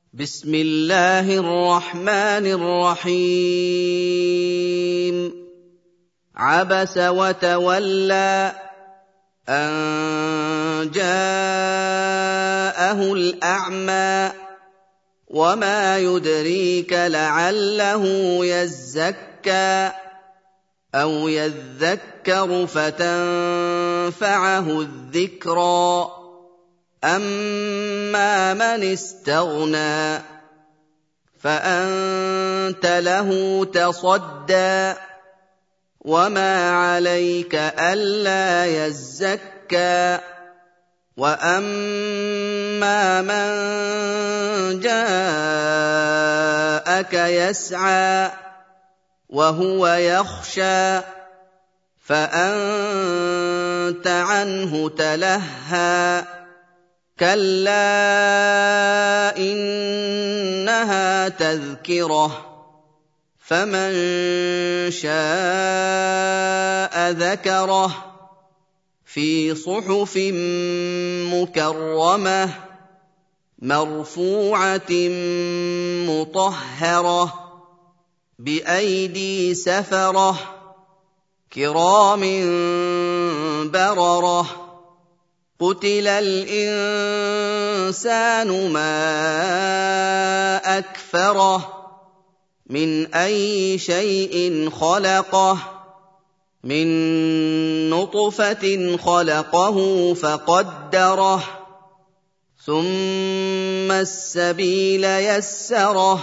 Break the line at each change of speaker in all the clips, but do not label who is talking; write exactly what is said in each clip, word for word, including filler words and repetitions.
بسم الله الرحمن الرحيم عبس وتولى أن جاءه الأعمى وما يدريك لعله يزكى أو يذكر فتنفعه الذكرى أما من استغنى فأنت له تصدى وما عليك ألا يزكى وأما من جاءك يسعى وهو يخشى فأنت عنه تلهى كلا إنها تذكرة فمن شاء ذكره في صحف مكرمة مرفوعة مطهرة بأيدي سفرة كرام بررة قتل الإنسان ما أكفره من أي شيء خلقه من نطفة خلقه فقدره ثم السبيل يسره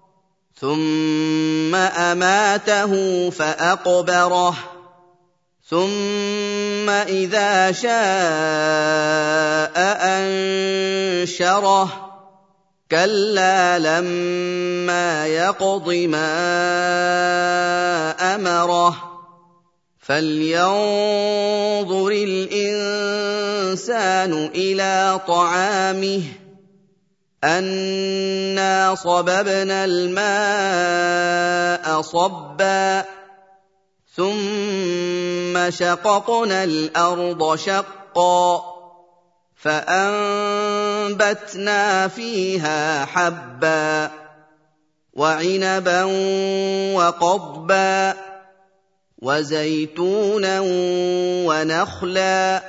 ثم أماته فأقبره ثم إذا شاء أنشره كلا لما يقض ما أمره فلينظر الإنسان إلى طعامه أنا صببنا الماء صبا ثم شققنا الأرض شقا فأنبتنا فيها حبا وعنبا وقضبا وزيتونا ونخلا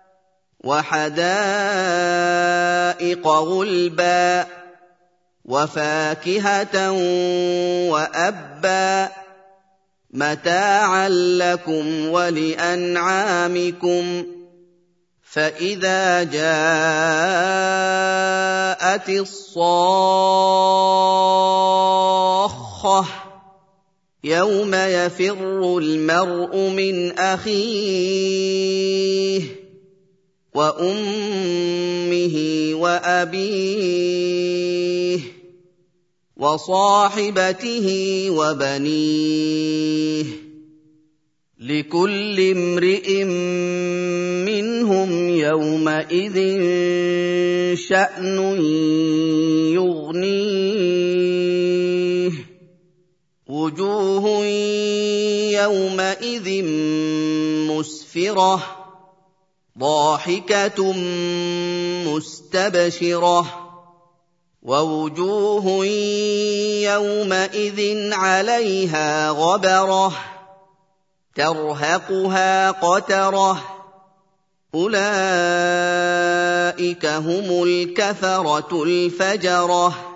وحدائق غلبا وفاكهة وأبا متاعا لكم ولأنعامكم فإذا جاءت الصاخة يوم يفر المرء من أخيه وأمه وأبيه وصاحبته وبنيه لكل امرئ منهم يومئذ شأن يغنيه وجوه يومئذ مسفرة ضاحكة مستبشرة ووجوه يومئذ عليها غبرة ترهقها قترة أولئك هم الكفرة الفجرة